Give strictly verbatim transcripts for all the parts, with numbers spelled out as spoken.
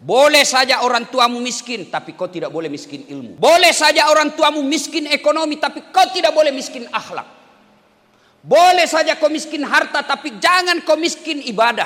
Boleh saja orang tuamu miskin, tapi kau tidak boleh miskin ilmu. Boleh saja orang tuamu miskin ekonomi, tapi kau tidak boleh miskin akhlak. Boleh saja kau miskin harta, tapi jangan kau miskin ibadah.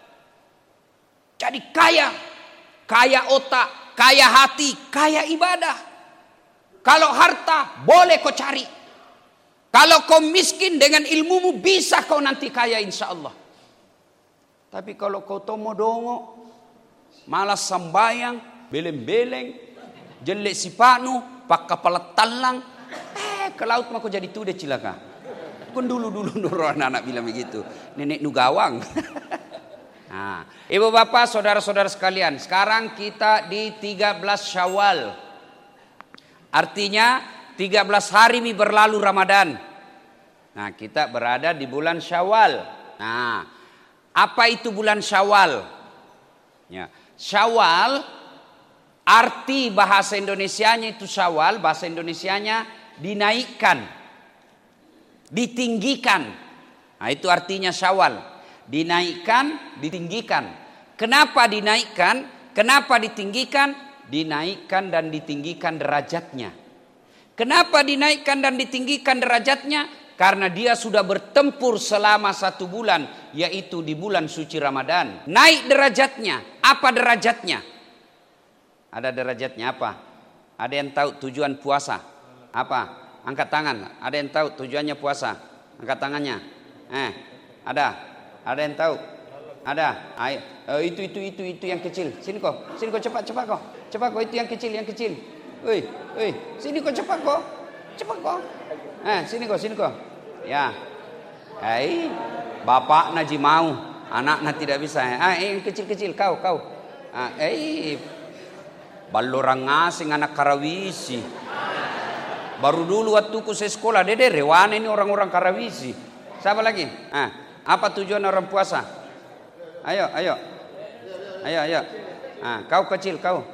Jadi kaya, kaya otak, kaya hati, kaya ibadah. Kalau harta boleh kau cari. Kalau kau miskin dengan ilmumu bisa kau nanti kaya insya Allah. Tapi kalau kau tomo dongo, malas sembayang, beleng-beleng, jelek sipanu, pak kepala talang, eh ke laut mah kau jadi tude cilaka. Kun dulu-dulu nuru anak-anak bilang begitu, nenek nugawang. Nah, ibu bapak, saudara-saudara sekalian, sekarang kita di tiga belas Syawal. Artinya tiga belas hari ini berlalu Ramadan. Nah, kita berada di bulan Syawal. Nah, apa itu bulan Syawal? Ya, Syawal arti bahasa Indonesianya itu Syawal, bahasa Indonesianya dinaikkan, ditinggikan. Nah, itu artinya Syawal. Dinaikkan, ditinggikan. Kenapa dinaikkan? Kenapa ditinggikan? Dinaikkan dan ditinggikan derajatnya. Kenapa dinaikkan dan ditinggikan derajatnya? Karena dia sudah bertempur selama satu bulan, yaitu di bulan suci Ramadan. Naik derajatnya. Apa derajatnya? Ada derajatnya apa? Ada yang tahu tujuan puasa? Apa? Angkat tangan. Ada yang tahu tujuannya puasa? Angkat tangannya. Eh, ada? Ada yang tahu? Ada. Ayo. Oh, itu itu itu itu yang kecil. Sini kok. Sini kok cepat cepat kok. Cepat kok itu yang kecil yang kecil. Woi, woi. Sini kok cepat kok. Cepat kok. Eh, sini kok, sini kok. Ya. Hai. Bapak naji mau, anaknya tidak bisa. Ah, eh, yang kecil-kecil kau, kau. Ah, eh. Balorang ngasing anak Karawisi. Baru dulu waktu ku sekolah, dede rewana ini orang-orang Karawisi. Siapa lagi? Ah, apa tujuan orang puasa? Ayo, ayo. Ayo, ayo. Ah, kau kecil, kau.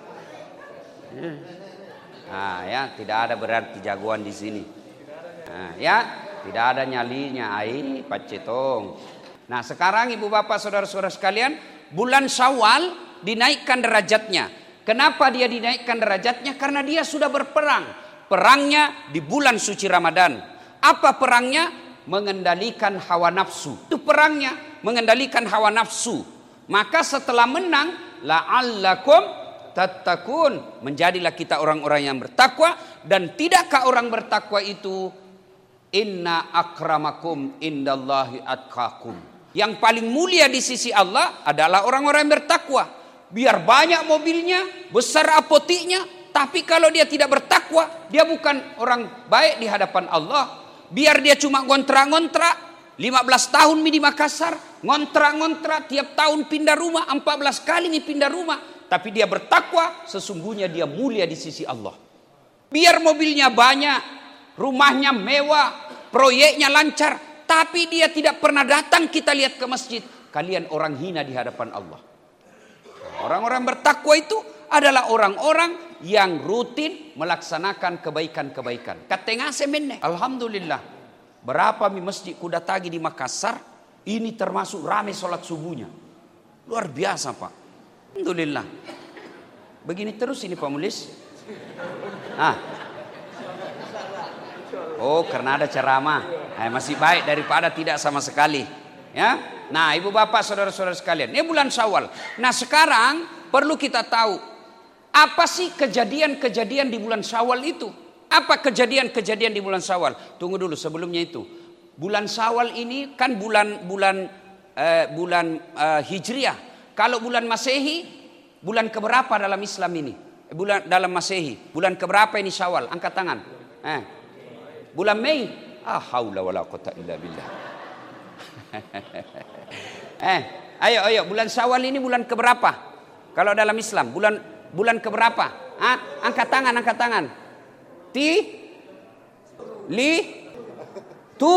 Ah, ya, tidak ada berarti jagoan di sini. Nah, ya, tidak ada nyalinya, ai, pacetong. Nah, sekarang ibu bapak saudara-saudara sekalian, bulan Syawal dinaikkan derajatnya. Kenapa dia dinaikkan derajatnya? Karena dia sudah berperang. Perangnya di bulan suci Ramadan. Apa perangnya? Mengendalikan hawa nafsu. Itu perangnya, mengendalikan hawa nafsu. Maka setelah menang, la'allakum tattaqun, menjadilah kita orang-orang yang bertakwa. Dan tidakkah orang bertakwa itu inna akramakum indallahi atqakum, yang paling mulia di sisi Allah adalah orang-orang yang bertakwa. Biar banyak mobilnya, besar apotiknya, tapi kalau dia tidak bertakwa, dia bukan orang baik di hadapan Allah. Biar dia cuma ngontrak-ngontrak lima belas tahun di Makassar, ngontrak-ngontrak tiap tahun pindah rumah, empat belas kali nih pindah rumah, tapi dia bertakwa, sesungguhnya dia mulia di sisi Allah. Biar mobilnya banyak, rumahnya mewah, proyeknya lancar, tapi dia tidak pernah datang kita lihat ke masjid. Kalian orang hina di hadapan Allah. Orang-orang bertakwa itu adalah orang-orang yang rutin melaksanakan kebaikan-kebaikan. Katengah semene. Alhamdulillah. Berapa mi masjid kuda tagi di Makassar, ini termasuk ramai sholat subuhnya. Luar biasa Pak. Alhamdulillah. Begini terus ini Pak Mulis. Ah. Oh, karena ada ceramah. Eh, masih baik daripada tidak sama sekali. Ya. Nah, ibu bapak saudara-saudara sekalian, ini bulan Syawal. Nah, sekarang perlu kita tahu apa sih kejadian-kejadian di bulan Syawal itu? Apa kejadian-kejadian di bulan Syawal? Tunggu dulu sebelumnya itu. Bulan Syawal ini kan bulan bulan eh, bulan eh, Hijriah. Kalau bulan Masehi, bulan keberapa dalam Islam ini? Bulan dalam Masehi, bulan keberapa ini Syawal? Angkat tangan. Eh. Bulan Mei. Ah, haula wala quwata illa billah. eh, ayo ayo bulan Syawal ini bulan keberapa? Kalau dalam Islam, bulan bulan keberapa? Ah, angkat tangan, angkat tangan. Ti li tu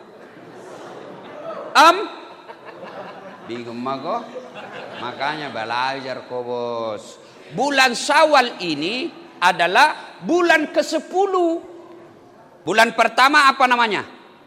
am bingung mago. Makanya belajar kok bos. Bulan Syawal ini adalah bulan kesepuluh. Bulan pertama apa namanya?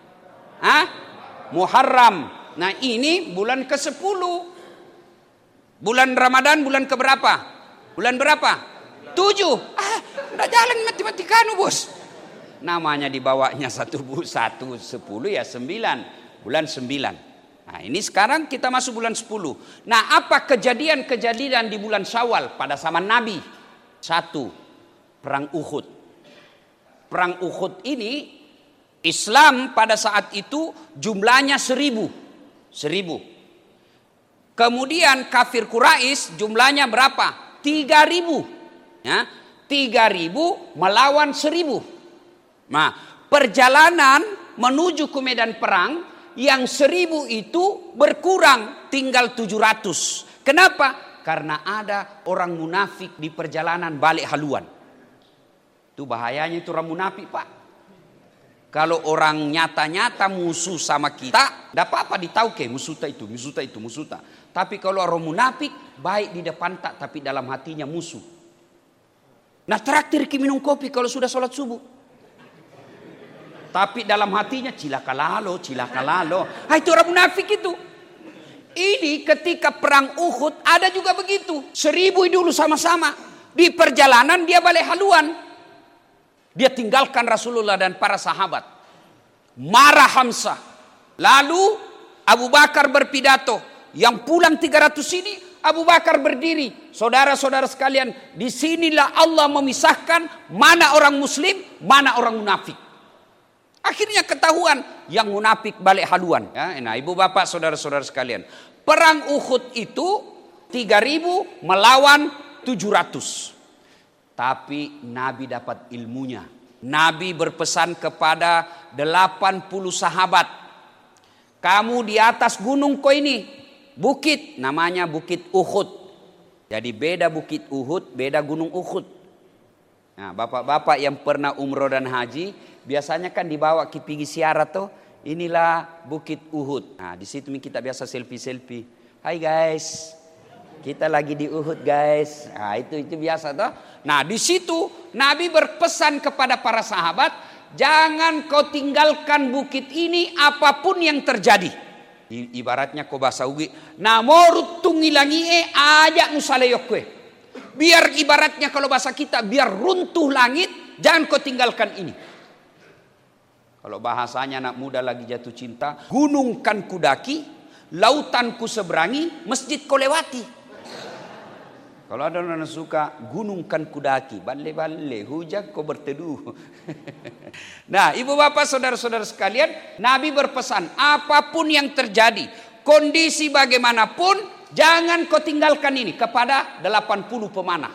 Hah? Muharram. Nah ini bulan kesepuluh. Bulan Ramadan bulan keberapa? Bulan berapa? Tujuh. Ah, udah jalan matematikanu bos. Namanya dibawanya satu bu satu sepuluh ya sembilan. Bulan sembilan. Nah ini sekarang kita masuk bulan sepuluh. Nah apa kejadian-kejadian di bulan Syawal pada zaman Nabi? Satu, perang Uhud. Perang Uhud ini Islam pada saat itu jumlahnya seribu. Seribu. Kemudian kafir Quraisy jumlahnya berapa? Tiga ribu. Ya, tiga ribu melawan seribu. Nah, perjalanan menuju ke medan perang yang seribu itu berkurang tinggal tujuh ratus. Kenapa? Karena ada orang munafik di perjalanan balik haluan. Itu bahayanya itu orang munafik pak. Kalau orang nyata-nyata musuh sama kita, tidak apa-apa ditauke musuh itu, musuh itu, musuh. Tapi kalau orang munafik, baik di depan tak, tapi dalam hatinya musuh. Nah traktir ki minum kopi kalau sudah sholat subuh. Tapi dalam hatinya cilaka lalo, cilaka lalo. Ah, itu orang munafik itu. Ini ketika perang Uhud ada juga begitu. Seribu dulu sama-sama. Di perjalanan dia balik haluan. Dia tinggalkan Rasulullah dan para sahabat. Marah Hamzah. Lalu Abu Bakar berpidato. Yang pulang tiga ratus ini Abu Bakar berdiri. Saudara-saudara sekalian, disinilah Allah memisahkan mana orang muslim, mana orang munafik. Akhirnya ketahuan yang munafik balik haluan. Ya, nah ibu bapak saudara-saudara sekalian. Perang Uhud itu tiga ribu melawan tujuh ratus. Tapi Nabi dapat ilmunya. Nabi berpesan kepada delapan puluh sahabat. Kamu di atas gunung kau ini. Bukit namanya Bukit Uhud. Jadi beda Bukit Uhud, beda Gunung Uhud. Nah, bapak-bapak yang pernah umroh dan haji, biasanya kan dibawa ke pergi siarat tuh. Inilah Bukit Uhud. Nah, di situ kita biasa selfie-selfie. Hai guys. Kita lagi di Uhud guys. Nah, itu itu biasa tuh. Nah, di situ Nabi berpesan kepada para sahabat, jangan kau tinggalkan bukit ini apapun yang terjadi. Ibaratnya kau bahasa ugi, namorut tungilangi e ajak nusaleyokwe. Biar ibaratnya kalau bahasa kita, biar runtuh langit, jangan kau tinggalkan ini. Kalau bahasanya anak muda lagi jatuh cinta, gunung kan kudaki, lautan ku seberangi, masjid kau lewati. Kalau ada orang suka, gunung kan kudaki, bale-bale, hujan kau berteduh. Nah, ibu bapak saudara-saudara sekalian, Nabi berpesan, apapun yang terjadi, kondisi bagaimanapun, jangan kau tinggalkan ini kepada delapan puluh pemanah.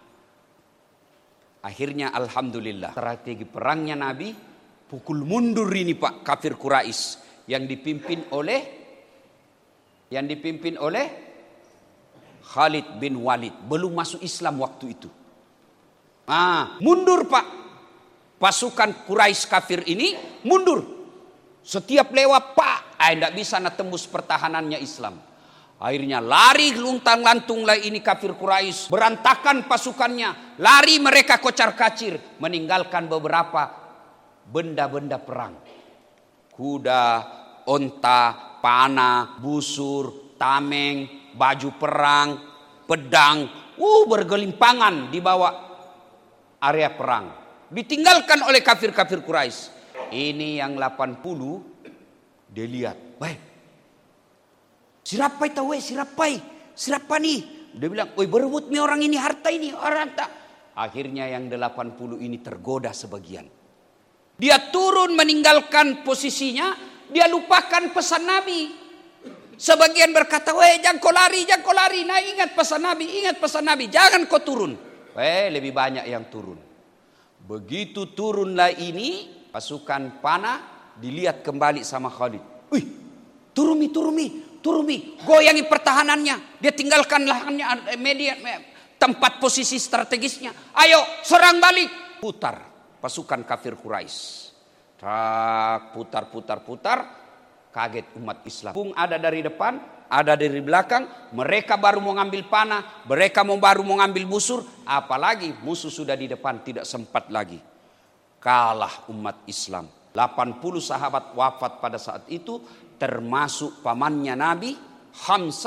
Akhirnya alhamdulillah, strategi perangnya Nabi, pukul mundur ini pak kafir Quraisy yang dipimpin oleh, yang dipimpin oleh Khalid bin Walid. Belum masuk Islam waktu itu. Ah, mundur pak. Pasukan Quraisy kafir ini mundur. Setiap lewat pak, ah, tidak bisa nak tembus pertahanannya Islam. Akhirnya lari luntang lantung lah ini kafir Quraisy. Berantakan pasukannya. Lari mereka kocar kacir. Meninggalkan beberapa benda-benda perang. Kuda, onta, panah, busur, tameng, baju perang, pedang, uh bergelimpangan di bawah area perang. Ditinggalkan oleh kafir-kafir Quraisy. Ini yang delapan puluh dia lihat, baik. Sirapai tahu eh, sirapai, sirapa nih. Dia bilang, "Oi berebut nih orang ini harta ini, orang harta." Akhirnya yang delapan puluh ini tergoda sebagian. Dia turun meninggalkan posisinya, dia lupakan pesan Nabi. Sebagian berkata, weh jangan kau lari, jangan kau lari. Nah ingat pesan Nabi, ingat pesan Nabi. Jangan kau turun. Weh lebih banyak yang turun. Begitu turunlah ini, pasukan panah dilihat kembali sama Khalid. Wih, turumi, turumi, turumi. Goyangi pertahanannya. Dia tinggalkan lahannya, media, tempat posisi strategisnya. Ayo serang balik. Putar pasukan kafir Quraisy. Tak putar, putar, putar. Kaget umat Islam. Pung ada dari depan, ada dari belakang. Mereka baru mau ngambil panah, mereka mau baru mau ngambil busur. Apalagi musuh sudah di depan, tidak sempat lagi. Kalah umat Islam. delapan puluh sahabat wafat pada saat itu, termasuk pamannya Nabi, Hamzah,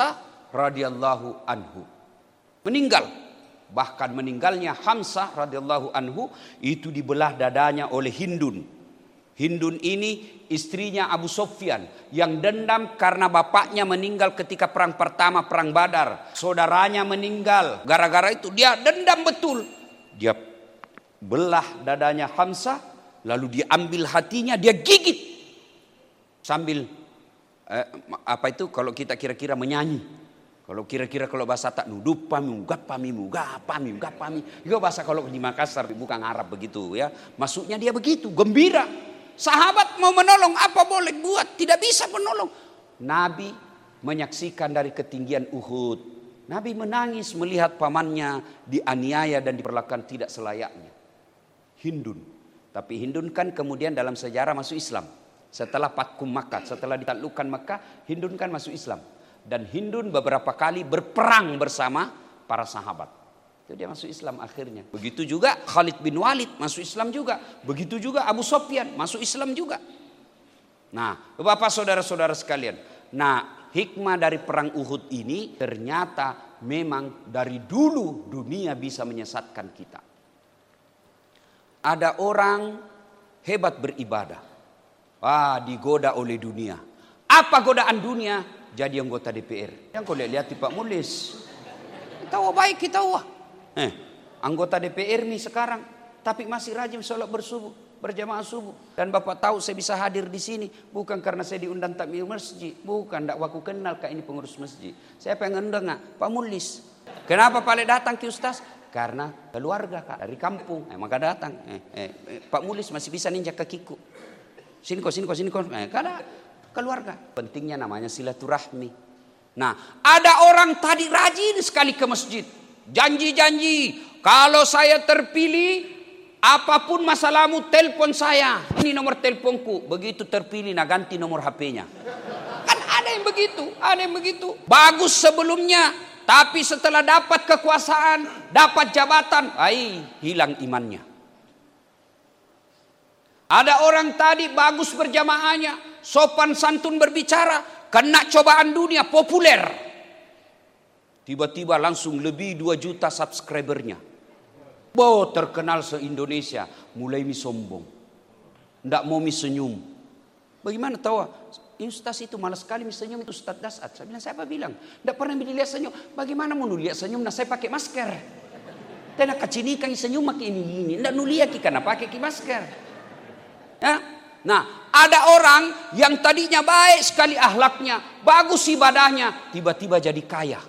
radhiyallahu anhu. Meninggal. Bahkan meninggalnya Hamzah radhiyallahu anhu itu dibelah dadanya oleh Hindun. Hindun ini istrinya Abu Sufyan yang dendam karena bapaknya meninggal ketika perang pertama, perang Badar. Saudaranya meninggal. Gara-gara itu dia dendam betul. Dia belah dadanya Hamzah, lalu diambil hatinya, dia gigit. Sambil eh, apa itu kalau kita kira-kira menyanyi. Kalau kira-kira kalau bahasa tak nudup pami mugat pami muga pami muga pami. Itu bahasa kalau di Makassar bukan Arab begitu ya. Maksudnya dia begitu, gembira. Sahabat mau menolong, apa boleh buat, tidak bisa menolong. Nabi menyaksikan dari ketinggian Uhud. Nabi menangis melihat pamannya dianiaya dan diperlakukan tidak selayaknya. Hindun. Tapi Hindun kan kemudian dalam sejarah masuk Islam. Setelah Fathu Makkah, setelah ditaklukkan Makkah, Hindun kan masuk Islam. Dan Hindun beberapa kali berperang bersama para sahabat. Itu dia masuk Islam akhirnya. Begitu juga Khalid bin Walid masuk Islam juga. Begitu juga Abu Sufyan masuk Islam juga. Nah, Bapak saudara-saudara sekalian. Nah, hikmah dari perang Uhud ini ternyata memang dari dulu dunia bisa menyesatkan kita. Ada orang hebat beribadah. Ah, digoda oleh dunia. Apa godaan dunia? Jadi anggota D P R. Yang kau lihat di Pak Mulis. Kita wah baik kita wah. Eh, anggota D P R nih sekarang, tapi masih rajin sholat bersubuh, berjamaah subuh. Dan Bapak tahu saya bisa hadir di sini bukan karena saya diundang takmir masjid, bukan, tidak aku kenal kak ini pengurus masjid. Saya pengen undang Pak Mulis. Kenapa Pak Le datang ke Ustaz? Karena keluarga kak dari kampung, eh, maka datang. Eh, eh, eh, Pak Mulis masih bisa ninjak kakiku. Sini kok, sini kok, sini kok. Eh, karena keluarga. Pentingnya namanya silaturahmi. Nah, ada orang tadi rajin sekali ke masjid. Janji-janji, kalau saya terpilih, apapun masalahmu telepon saya. Ini nomor teleponku. Begitu terpilih, nah ganti nomor H P-nya. Kan ada yang begitu, ada yang begitu. Bagus sebelumnya, tapi setelah dapat kekuasaan, dapat jabatan, ai, hilang imannya. Ada orang tadi bagus berjamaahnya, sopan santun berbicara, kena cobaan dunia, populer. Tiba-tiba langsung lebih dua juta subscribernya. Boh, terkenal se-Indonesia, mulai mi sombong. Nggak mau mi senyum. Bagaimana tahu? Ustaz itu malas sekali mi senyum, itu Ustaz Dasat. Saya bilang, siapa bilang? Nggak pernah dilihat senyum. Bagaimana mau lihat senyum? Nah, saya pakai masker. Tena kacinikan senyum makin ini ini. Nggak nuliaki karena pakai masker. Ya? Nah, ada orang yang tadinya baik sekali akhlaknya, bagus ibadahnya, tiba-tiba jadi kaya.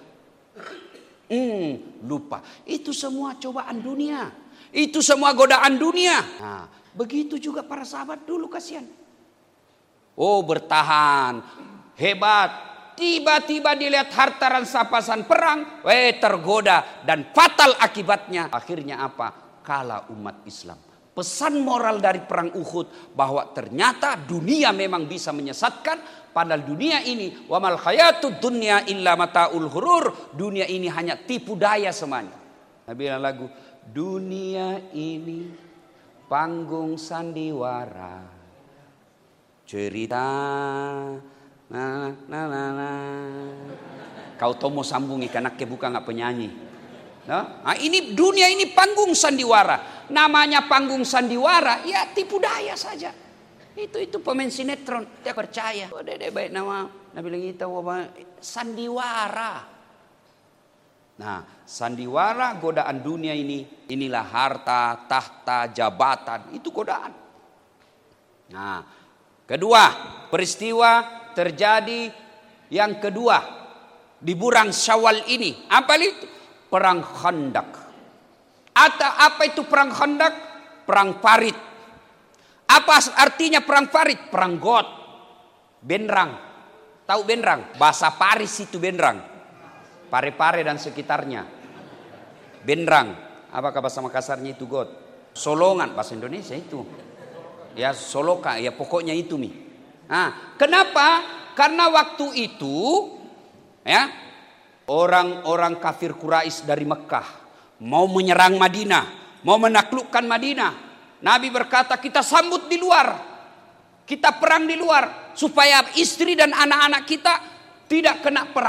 Hmm, lupa. Itu semua cobaan dunia. Itu semua godaan dunia. Nah, begitu juga para sahabat dulu, kasihan. Oh, bertahan, hebat. Tiba-tiba dilihat harta rampasan perang, eh tergoda dan fatal akibatnya. Akhirnya apa? Kalah umat Islam. Pesan moral dari perang Uhud bahwa ternyata dunia memang bisa menyesatkan, padahal dunia ini wa mal hayatud dunya illa mataul ghurur, dunia ini hanya tipu daya semuanya. Nabi bilang lagu, dunia ini panggung sandiwara, cerita na na na na. Kau tomo sambung ikan anaknya bukan nggak penyanyi. Nah, ini dunia ini panggung sandiwara. Namanya panggung sandiwara, ya tipu daya saja. Itu itu pemain sinetron, dia percaya. Oh, dede baik nama, Nabi bilang itu sandiwara. Nah, sandiwara godaan dunia ini, inilah harta, tahta, jabatan, itu godaan. Nah, kedua peristiwa terjadi yang kedua di bulan Syawal ini. Apa itu? Perang Khandaq. Atau apa itu perang Khandaq? Perang Farid. Apa artinya perang Farid? Perang God. Benrang. Tahu benrang? Bahasa Paris itu benrang. Pare-pare dan sekitarnya. Benrang. Apakah bahasa Makassarnya itu God? Solongan bahasa Indonesia itu. Ya soloka, ya pokoknya itu mi. Nah, kenapa? Karena waktu itu ya orang-orang kafir Quraisy dari Mekah mau menyerang Madinah, mau menaklukkan Madinah. Nabi berkata, kita sambut di luar, kita perang di luar, supaya istri dan anak-anak kita tidak kena perang.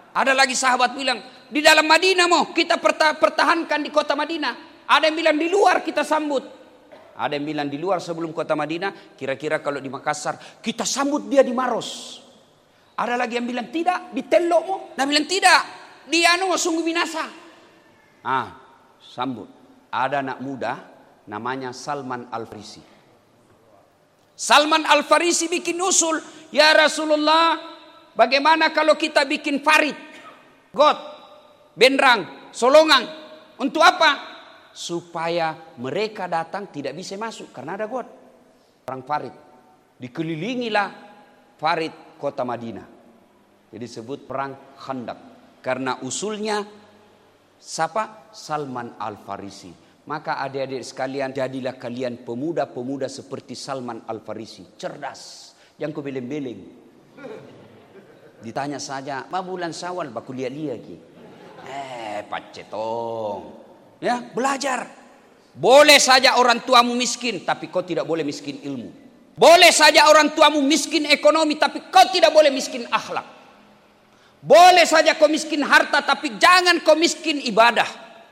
Ada lagi sahabat bilang, di dalam Madinah mau kita pertahankan di kota Madinah. Ada yang bilang di luar kita sambut. Ada yang bilang di luar sebelum kota Madinah, kira-kira kalau di Makassar, kita sambut dia di Maros. Ada lagi yang bilang tidak, di Telok mau. Ada bilang tidak, di anu sungguh binasa. Ah, sambut. Ada anak muda namanya Salman Al-Farisi. Salman Al-Farisi bikin usul, ya Rasulullah, bagaimana kalau kita bikin farid, got, bendrang, solongan. Untuk apa? Supaya mereka datang tidak bisa masuk karena ada got. Perang farid. Dikelilingilah farid kota Madinah. Jadi disebut perang Khandaq. Karena usulnya siapa? Salman Al-Farisi. Maka adik-adik sekalian, jadilah kalian pemuda-pemuda seperti Salman Al-Farisi. Cerdas. Yang kebeleng-beleng. Ditanya saja, apa bulan Syawal? Baku lihat-lihat lagi. Eh, pacetong. Ya, belajar. Boleh saja orang tuamu miskin, tapi kau tidak boleh miskin ilmu. Boleh saja orang tuamu miskin ekonomi, tapi kau tidak boleh miskin akhlak. Boleh saja kau miskin harta, tapi jangan kau miskin ibadah.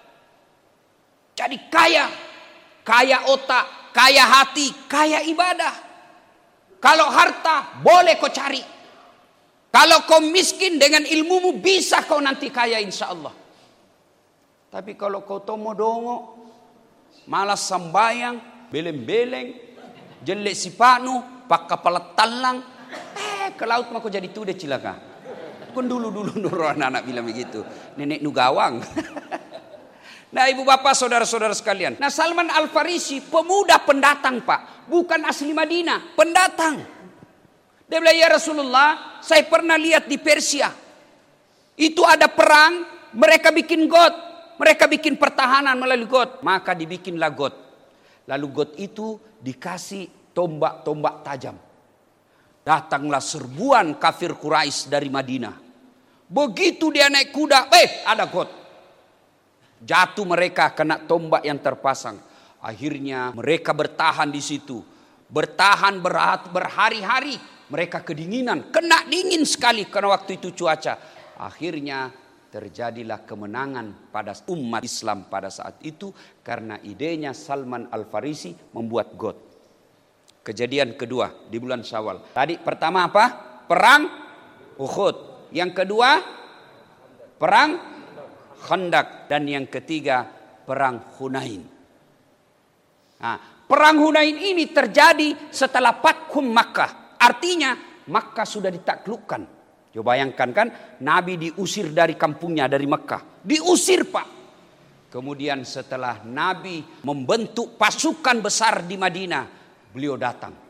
Jadi kaya, kaya otak, kaya hati, kaya ibadah. Kalau harta boleh kau cari. Kalau kau miskin dengan ilmumu bisa kau nanti kaya insya Allah. Tapi kalau kau tomo dongo, malas sambayang, beleng-beleng, jelek sipanu, pak kepala talang, eh ke laut mah kau jadi tude cilaka. Kun dulu-dulu nuru anak-anak bilang begitu, nenek nugawang. Nah ibu bapak saudara-saudara sekalian. Nah Salman Al-Farisi pemuda pendatang pak. Bukan asli Madinah. Pendatang. Dia bilang ya Rasulullah. Saya pernah lihat di Persia. Itu ada perang. Mereka bikin got. Mereka bikin pertahanan melalui got. Maka dibikinlah got. Lalu got itu dikasih tombak-tombak tajam. Datanglah serbuan kafir Quraisy dari Madinah. Begitu dia naik kuda. Eh ada got. Jatuh mereka kena tombak yang terpasang. Akhirnya mereka bertahan di situ. Bertahan berhari-hari. Mereka kedinginan. Kena dingin sekali karena waktu itu cuaca. Akhirnya terjadilah kemenangan pada umat Islam pada saat itu. Karena idenya Salman Al-Farisi membuat got. Kejadian kedua di bulan Syawal. Tadi pertama apa? Perang Uhud. Yang kedua perang Khandaq, dan yang ketiga perang Hunain. Nah, perang Hunain ini terjadi setelah Fathu Makkah. Artinya Makkah sudah ditaklukkan. Coba bayangkan kan, Nabi diusir dari kampungnya, dari Makkah. Diusir pak. Kemudian setelah Nabi membentuk pasukan besar di Madinah, beliau datang.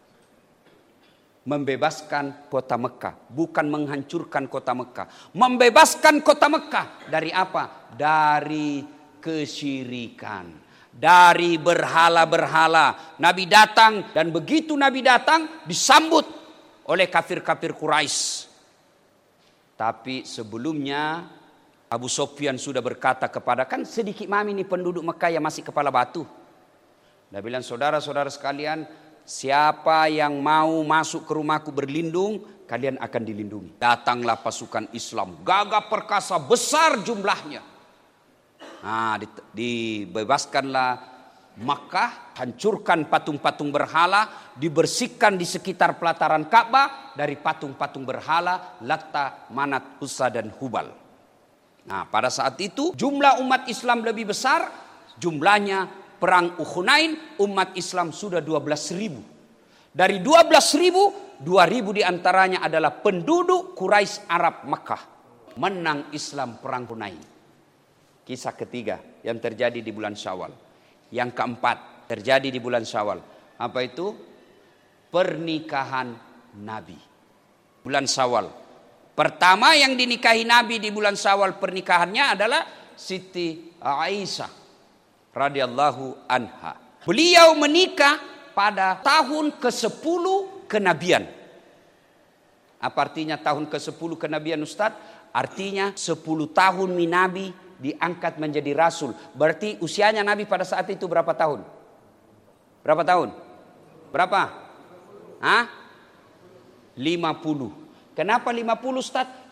Membebaskan kota Mekah. Bukan menghancurkan kota Mekah. Membebaskan kota Mekah. Dari apa? Dari kesyirikan. Dari berhala-berhala. Nabi datang. Dan begitu Nabi datang. Disambut oleh kafir-kafir Quraisy. Tapi sebelumnya Abu Sufyan sudah berkata kepada, kan sedikit mami ini penduduk Mekah yang masih kepala batu. Dia bilang, saudara-saudara sekalian, siapa yang mau masuk ke rumahku berlindung, kalian akan dilindungi. Datanglah pasukan Islam, gagah perkasa, besar jumlahnya. Nah, dibebaskanlah Makkah, hancurkan patung-patung berhala, dibersihkan di sekitar pelataran Ka'bah dari patung-patung berhala, Latta, Manat, Uzza dan Hubal. Nah, pada saat itu jumlah umat Islam lebih besar, jumlahnya perang Hunain umat Islam sudah dua belas ribu. Dari dua belas ribu, dua ribu diantaranya adalah penduduk Quraisy Arab Makkah. Menang Islam perang Hunain. Kisah ketiga yang terjadi di bulan Syawal. Yang keempat terjadi di bulan Syawal. Apa itu? Pernikahan Nabi. Bulan Syawal. Pertama yang dinikahi Nabi di bulan Syawal pernikahannya adalah Siti Aisyah radhiyallahu anha. Beliau menikah pada tahun kesepuluh kenabian. Apa artinya tahun kesepuluh kenabian Ustaz? Artinya sepuluh tahun Nabi diangkat menjadi rasul. Berarti usianya Nabi pada saat itu berapa tahun? Berapa tahun? Berapa? Hah? lima puluh. Kenapa lima puluh Ustaz?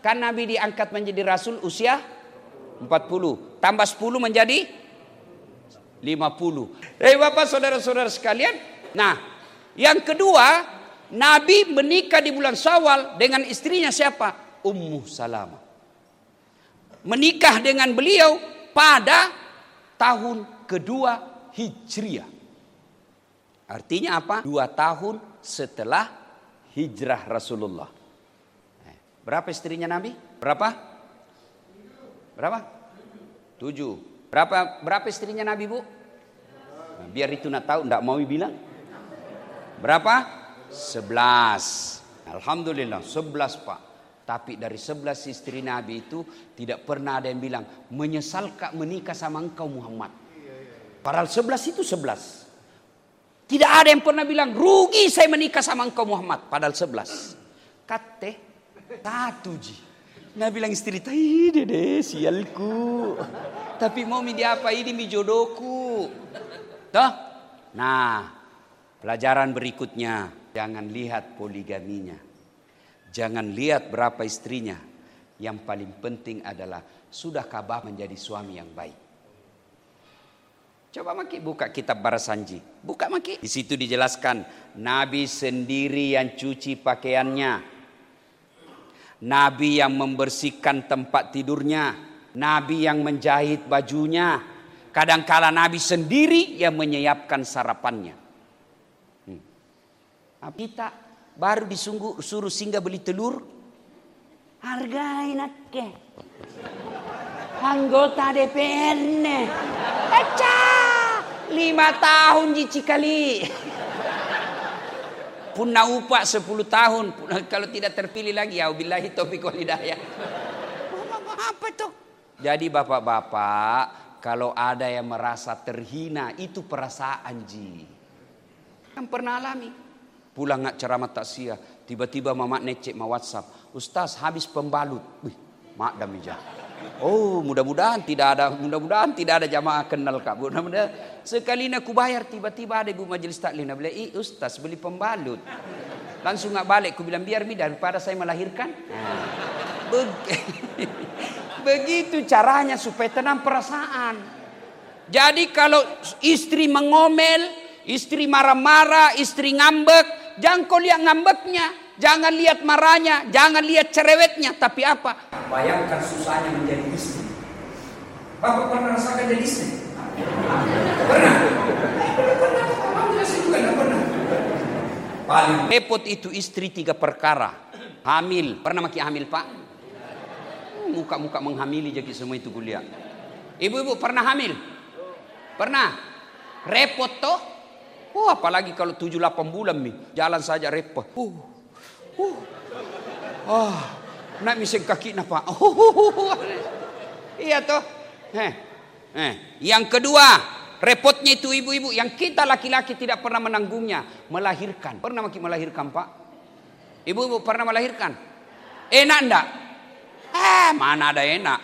Kan Nabi diangkat menjadi Rasul usia empat puluh. Tambah sepuluh menjadi lima puluh. Eh Bapak saudara-saudara sekalian. Nah yang kedua, Nabi menikah di bulan Syawal dengan istrinya siapa? Ummu Salamah. Menikah dengan beliau pada tahun kedua Hijriah. Artinya apa? Dua tahun setelah hijrah Rasulullah. Berapa istrinya Nabi? Berapa? Berapa? Tujuh. Berapa berapa istrinya Nabi, Bu? Nah, biar itu nak tahu, enggak mau bilang. Berapa? Sebelas. Alhamdulillah, sebelas Pak. Tapi dari sebelas istri Nabi itu tidak pernah ada yang bilang menyesal kak menikah sama engkau Muhammad. Padahal sebelas itu sebelas. Tidak ada yang pernah bilang rugi saya menikah sama engkau Muhammad. Padahal sebelas. Kate satu ji. Nabi bilang istri tai dede sialku. Tapi mau mi apa ini mi jodohku. Toh? Nah, pelajaran berikutnya, jangan lihat poligaminya. Jangan lihat berapa istrinya. Yang paling penting adalah sudahkah Bapak menjadi suami yang baik. Coba Maki buka kitab Barasanji. Buka Maki. Di situ dijelaskan Nabi sendiri yang cuci pakaiannya. Nabi yang membersihkan tempat tidurnya. Nabi yang menjahit bajunya. Kadangkala Nabi sendiri yang menyiapkan sarapannya. Hmm. Kita baru disungguh suruh singgah beli telur. Hargai nakke. Anggota D P R ne. Aca. Lima tahun jici kali. Punna upah sepuluh tahun. Kalau tidak terpilih lagi. Ya billahi taufiq wal hidayah. Apa itu? Jadi bapak-bapak. Kalau ada yang merasa terhina. Itu perasaan ji. Yang pernah alami. Pulang ngak ceramah taksiyah. Tiba-tiba mamak necek ma WhatsApp. Ustaz habis pembalut. Wih, mak damija. Oh, mudah-mudahan tidak ada mudah-mudahan tidak ada jamaah kenal Kak. Mudah-mudahan sekali aku bayar tiba-tiba ada ibu majelis taklim nak beli, "Ih, Ustaz beli pembalut." Langsung ngak balik aku bilang biar mi daripada saya melahirkan. Begitu caranya supaya tenang perasaan. Jadi kalau istri mengomel, istri marah-marah, istri ngambek, jangan kau lihat ngambeknya. Jangan lihat marahnya, jangan lihat cerewetnya, tapi apa? Bayangkan susahnya menjadi istri. Bapak pernah rasakan jadi istri? Pernah? Pernah juga pernah. Paling repot itu istri tiga perkara. Hamil, pernah maki hamil Pak? Muka-muka menghamili jadi semua itu kuliah. Ibu-ibu pernah hamil? Pernah? Repot toh? Oh, apalagi kalau tujuh delapan bulan nih, jalan saja repot. Uh. Uh. Oh, nak miseng kaki napa? Oh, iya toh. Eh, eh. Yang kedua, repotnya itu ibu-ibu yang kita laki-laki tidak pernah menanggungnya, melahirkan. Pernah maki melahirkan Pak? Ibu-ibu pernah melahirkan? Enak enggak? Eh, mana ada enak?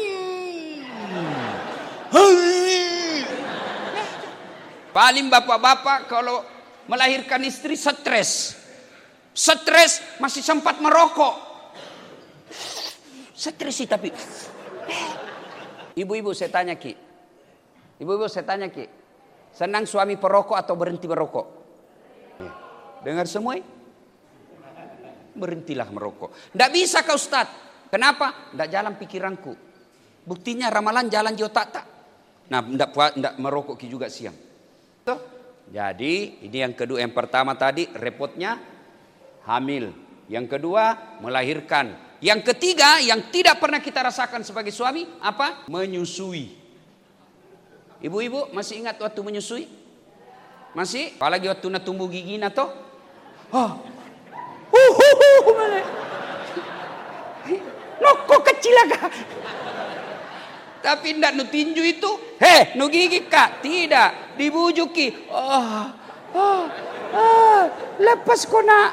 Hmm. Paling bapak-bapak kalau melahirkan istri stres. Stres masih sempat merokok. Stres sih tapi. Ibu-ibu saya tanya Ki. Ibu-ibu saya tanya Ki. Senang suami perokok atau berhenti merokok? Dengar semua? Berhentilah merokok. Tidak bisa kau Ustaz. Kenapa? Tidak jalan pikiranku. Buktinya ramalan jalan di otak tak. Nah, tidak merokok Ki juga siang. Tuh. Jadi ini yang kedua. Yang pertama tadi repotnya hamil. Yang kedua melahirkan. Yang ketiga yang tidak pernah kita rasakan sebagai suami apa? Menyusui. Ibu-ibu masih ingat waktu menyusui? Masih? Apalagi waktu nak tumbuh gigi na toh? Oh. Noko kecil agak. Tapi ndak nu tinju itu, heh, nu gigi Kak, tidak dibujuki. Oh. Oh. Ah, lepas kona.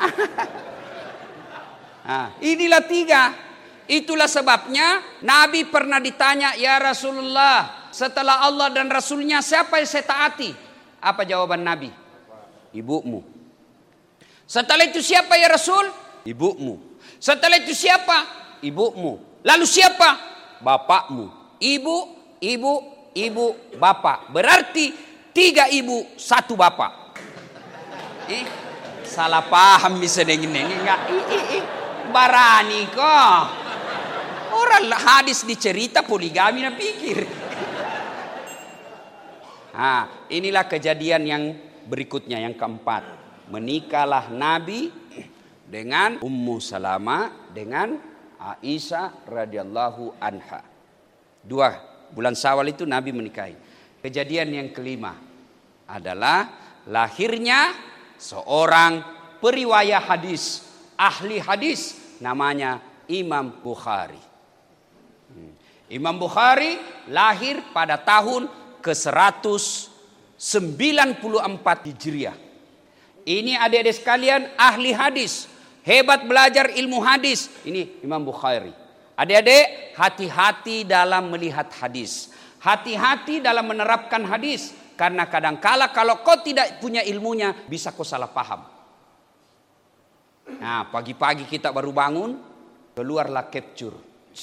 Nah, inilah tiga. Itulah sebabnya Nabi pernah ditanya, ya Rasulullah, setelah Allah dan Rasulnya siapa yang saya taati? Apa jawaban Nabi? Ibumu. Setelah itu siapa ya Rasul? Ibumu. Setelah itu siapa? ibumu. Lalu siapa? Bapakmu. Ibu, ibu, ibu, bapak. Berarti tiga ibu, satu bapak. Eh, salah paham bisa dengan ini. Enggak, ih, ih, ih. Barani kok. Orang hadis dicerita poligami na pikir. Nah, inilah kejadian yang berikutnya, yang keempat. Menikahlah Nabi dengan Ummu Salamah dengan Aisyah radhiyallahu anha. Dua bulan Syawal itu Nabi menikahi. Kejadian yang kelima adalah lahirnya seorang periwayah hadis, ahli hadis, namanya Imam Bukhari. Imam Bukhari lahir pada tahun ke seratus sembilan puluh empat Hijriah. Ini adik-adik sekalian ahli hadis, hebat belajar ilmu hadis. Ini Imam Bukhari. Adik-adik, hati-hati dalam melihat hadis. Hati-hati dalam menerapkan hadis. Karena kadangkala kalau kau tidak punya ilmunya, bisa kau salah paham. Nah, pagi-pagi kita baru bangun, keluarlah capture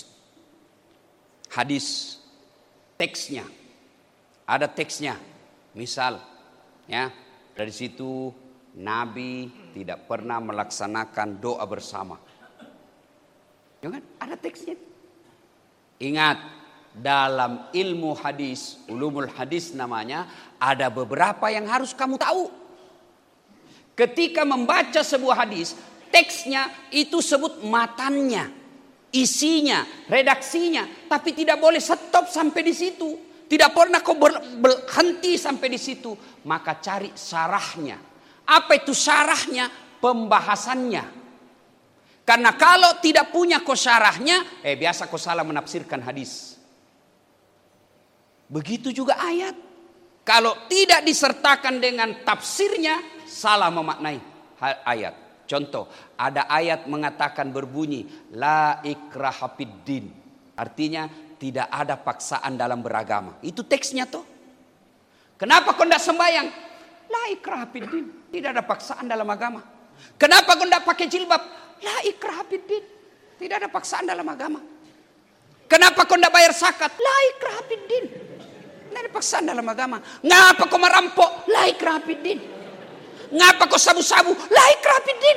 hadis, teksnya. Ada teksnya. Misal, ya, dari situ Nabi tidak pernah melaksanakan doa bersama. Jangan, ada teksnya. Ingat, dalam ilmu hadis, ulumul hadis namanya, ada beberapa yang harus kamu tahu. Ketika membaca sebuah hadis, teksnya itu sebut matannya, isinya, redaksinya, tapi tidak boleh stop sampai di situ. Tidak pernah kau berhenti sampai di situ. Maka cari syarahnya. Apa itu syarahnya? Pembahasannya. Karena kalau tidak punya kau syarahnya, eh biasa kau salah menafsirkan hadis. Begitu juga ayat. Kalau tidak disertakan dengan tafsirnya, salah memaknai ayat. Contoh, ada ayat mengatakan berbunyi, La ikraha fiddin. Artinya, tidak ada paksaan dalam beragama. Itu teksnya toh. Kenapa kau tidak sembahyang? La ikraha fiddin. Tidak ada paksaan dalam agama. Kenapa kau tidak pakai jilbab? La ikraha fiddin. Tidak ada paksaan dalam agama. Kenapa kau tidak bayar zakat? La ikraha fiddin. Tidak ada paksaan dalam agama. Ngapa kau merampok? La ikraha fiddin. Ngapa kau sabu-sabu? La ikraha fiddin.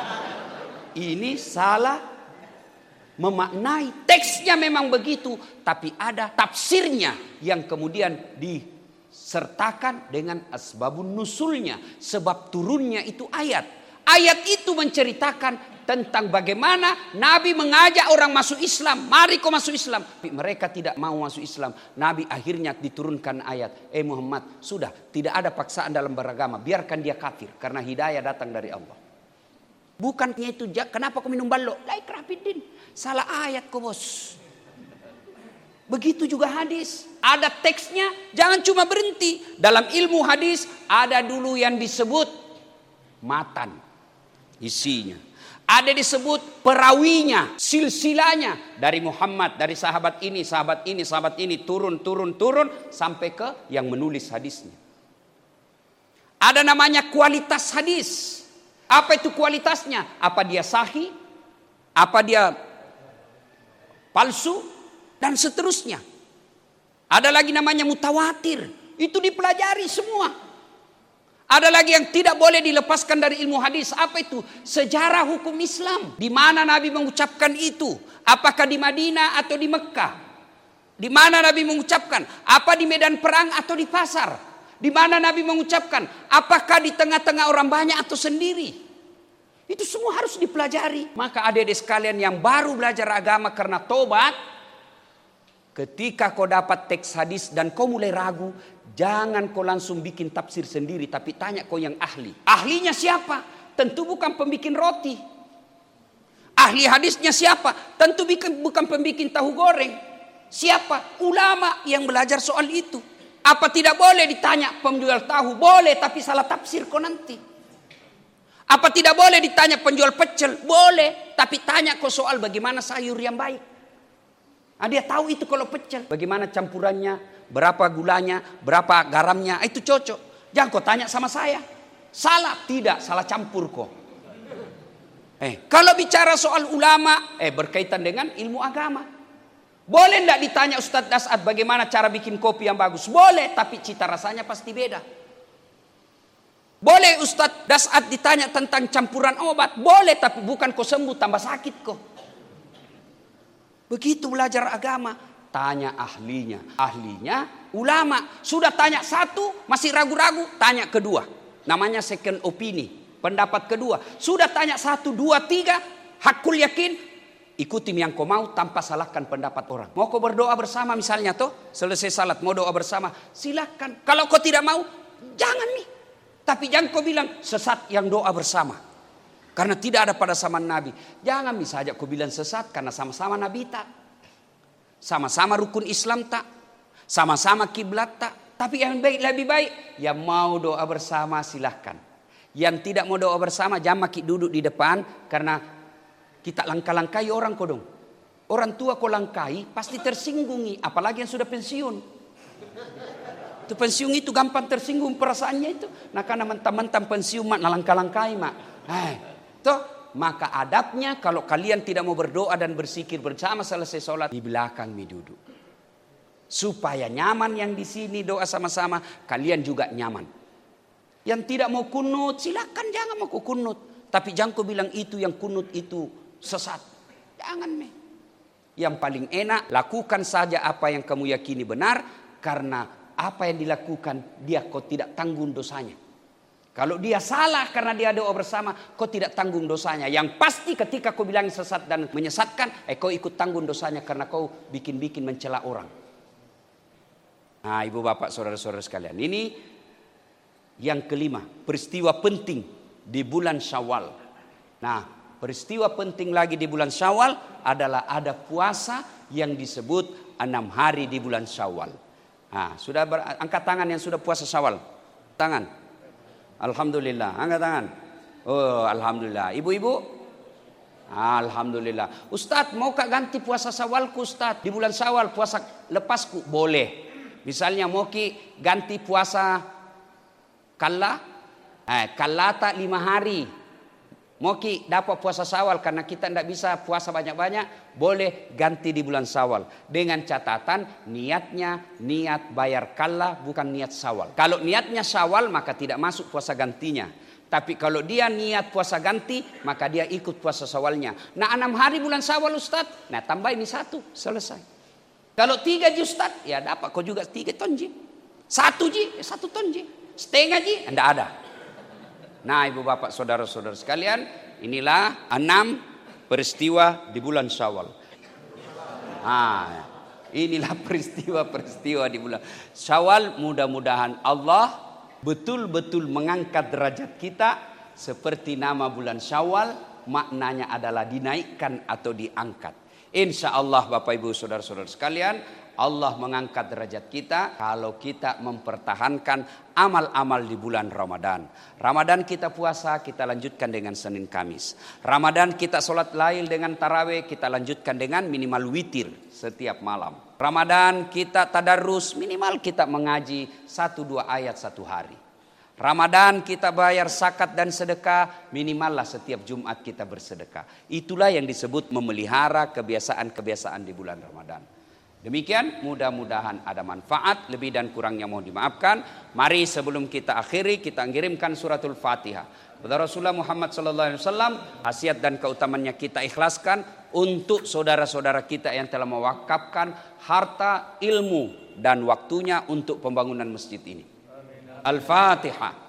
Ini salah memaknai. Teksnya memang begitu, tapi ada tafsirnya yang kemudian disertakan dengan asbabun nusulnya, sebab turunnya itu ayat. Ayat itu menceritakan tentang bagaimana Nabi mengajak orang masuk Islam. Mari kau masuk Islam. Tapi mereka tidak mau masuk Islam. Nabi akhirnya diturunkan ayat. Eh Muhammad, sudah tidak ada paksaan dalam beragama. Biarkan dia kafir karena hidayah datang dari Allah. Bukannya itu, kenapa kau minum balok? La ikraha fiddin. Salah ayat kau bos. Begitu juga hadis. Ada teksnya, jangan cuma berhenti. Dalam ilmu hadis ada dulu yang disebut matan, isinya. Ada disebut perawinya, silsilanya. Dari Muhammad, dari sahabat ini, sahabat ini, sahabat ini. Turun, turun, turun. Sampai ke yang menulis hadisnya. Ada namanya kualitas hadis. Apa itu kualitasnya? Apa dia sahih? Apa dia palsu? Dan seterusnya. Ada lagi namanya mutawatir. Itu dipelajari semua. Ada lagi yang tidak boleh dilepaskan dari ilmu hadis. Apa itu? Sejarah hukum Islam. Di mana Nabi mengucapkan itu? Apakah di Madinah atau di Mekah? Di mana Nabi mengucapkan? Apa di medan perang atau di pasar? Di mana Nabi mengucapkan? Apakah di tengah-tengah orang banyak atau sendiri? Itu semua harus dipelajari. Maka adik-adik sekalian yang baru belajar agama karena tobat, ketika kau dapat teks hadis dan kau mulai ragu, jangan kau langsung bikin tafsir sendiri, tapi tanya kau yang ahli. Ahlinya siapa? Tentu bukan pembikin roti. Ahli hadisnya siapa? Tentu bukan pembikin tahu goreng. Siapa? Ulama yang belajar soal itu. Apa tidak boleh ditanya penjual tahu? Boleh, tapi salah tafsir kau nanti. Apa tidak boleh ditanya penjual pecel? Boleh, tapi tanya kau soal bagaimana sayur yang baik. Nah, dia tahu itu kalau pecel. Bagaimana campurannya, berapa gulanya, berapa garamnya, itu cocok. Jangan kau tanya sama saya. Salah, tidak, salah campur kau. Eh, kalau bicara soal ulama, eh berkaitan dengan ilmu agama. Boleh enggak ditanya Ustadz Das'ad bagaimana cara bikin kopi yang bagus? Boleh, tapi cita rasanya pasti beda. Boleh Ustadz Das'ad ditanya tentang campuran obat? Boleh, tapi bukan kau sembuh tambah sakit kok. Begitu belajar agama, tanya ahlinya. Ahlinya ulama. Sudah tanya satu, masih ragu-ragu, tanya kedua. Namanya second opinion. Pendapat kedua, sudah tanya satu, dua, tiga, hakul yakin, ikuti yang kau mau tanpa salahkan pendapat orang. Mau kau berdoa bersama misalnya tuh, selesai salat mau doa bersama, silakan. Kalau kau tidak mau, jangan nih. Tapi jangan kau bilang sesat yang doa bersama. Karena tidak ada pada zaman Nabi. Jangan bisa aja kau bilang sesat karena sama-sama Nabi tak. Sama-sama rukun Islam tak. Sama-sama kiblat tak. Tapi yang baik lebih baik, yang mau doa bersama silahkan. Yang tidak mau doa bersama jangan maki duduk di depan karena kita langkah-langkahi orang kodong. Orang tua kau langkahi pasti tersinggungi, apalagi yang sudah pensiun. Itu pensiun itu gampang tersinggung perasaannya itu. Nah karena mentang-mentang pensiun mak langkah-langkahi mak. Eh, toh maka adabnya kalau kalian tidak mau berdoa dan bersikir bersama selesai sholat di belakang mi duduk. Supaya nyaman yang di sini doa sama-sama, kalian juga nyaman. Yang tidak mau kunut, silakan jangan mau kunut. Tapi jangan kau bilang itu yang kunut itu sesat. Jangan me. Yang paling enak, lakukan saja apa yang kamu yakini benar. Karena apa yang dilakukan, dia kau tidak tanggung dosanya. Kalau dia salah karena dia doa bersama, kau tidak tanggung dosanya. Yang pasti ketika kau bilang sesat dan menyesatkan, eh kau ikut tanggung dosanya karena kau bikin-bikin mencela orang. Nah ibu bapak saudara-saudara sekalian, ini yang kelima, peristiwa penting di bulan Syawal. Nah, peristiwa penting lagi di bulan Syawal adalah ada puasa yang disebut enam hari di bulan Syawal. Nah, sudah ber- angkat tangan yang sudah puasa Syawal. Tangan. Alhamdulillah, angkat tangan. Oh, alhamdulillah. Ibu-ibu? Alhamdulillah. Ustadz, mau kak ganti puasa Syawalku Ustadz? Di bulan Syawal puasa lepasku? Boleh. Misalnya mau ki ganti puasa Kalla, eh, kalata lima hari. Moki dapat puasa Syawal karena kita tidak bisa puasa banyak-banyak, boleh ganti di bulan Syawal. Dengan catatan niatnya niat bayar kalla bukan niat Syawal. Kalau niatnya Syawal maka tidak masuk puasa gantinya. Tapi kalau dia niat puasa ganti maka dia ikut puasa Syawalnya. Nah enam hari bulan Syawal Ustadz, nah tambah ini satu selesai. Kalau tiga ji Ustadz, ya dapat kau juga tiga ton ji. Satu ji, ya satu ton ji. Setengah ji, tidak ada. Nah ibu bapak saudara-saudara sekalian, inilah enam peristiwa di bulan Syawal. Nah, inilah peristiwa-peristiwa di bulan Syawal. Mudah-mudahan Allah betul-betul mengangkat derajat kita. Seperti nama bulan Syawal, maknanya adalah dinaikkan atau diangkat. Insya Allah bapak ibu saudara-saudara sekalian, Allah mengangkat derajat kita kalau kita mempertahankan amal-amal di bulan Ramadan. Ramadan kita puasa, kita lanjutkan dengan Senin Kamis. Ramadan kita sholat lail dengan tarawih, kita lanjutkan dengan minimal witir setiap malam. Ramadan kita tadarus, minimal kita mengaji satu dua ayat satu hari. Ramadan kita bayar zakat dan sedekah, minimal lah setiap Jumat kita bersedekah. Itulah yang disebut memelihara kebiasaan-kebiasaan di bulan Ramadan. Demikian, mudah-mudahan ada manfaat, lebih dan kurangnya mohon dimaafkan. Mari sebelum kita akhiri, kita ngirimkan suratul Fatihah kepada Rasulullah Muhammad sallallahu alaihi wasallam. Khasiat dan keutamannya kita ikhlaskan untuk saudara-saudara kita yang telah mewakafkan harta, ilmu dan waktunya untuk pembangunan masjid ini. Al-Fatihah.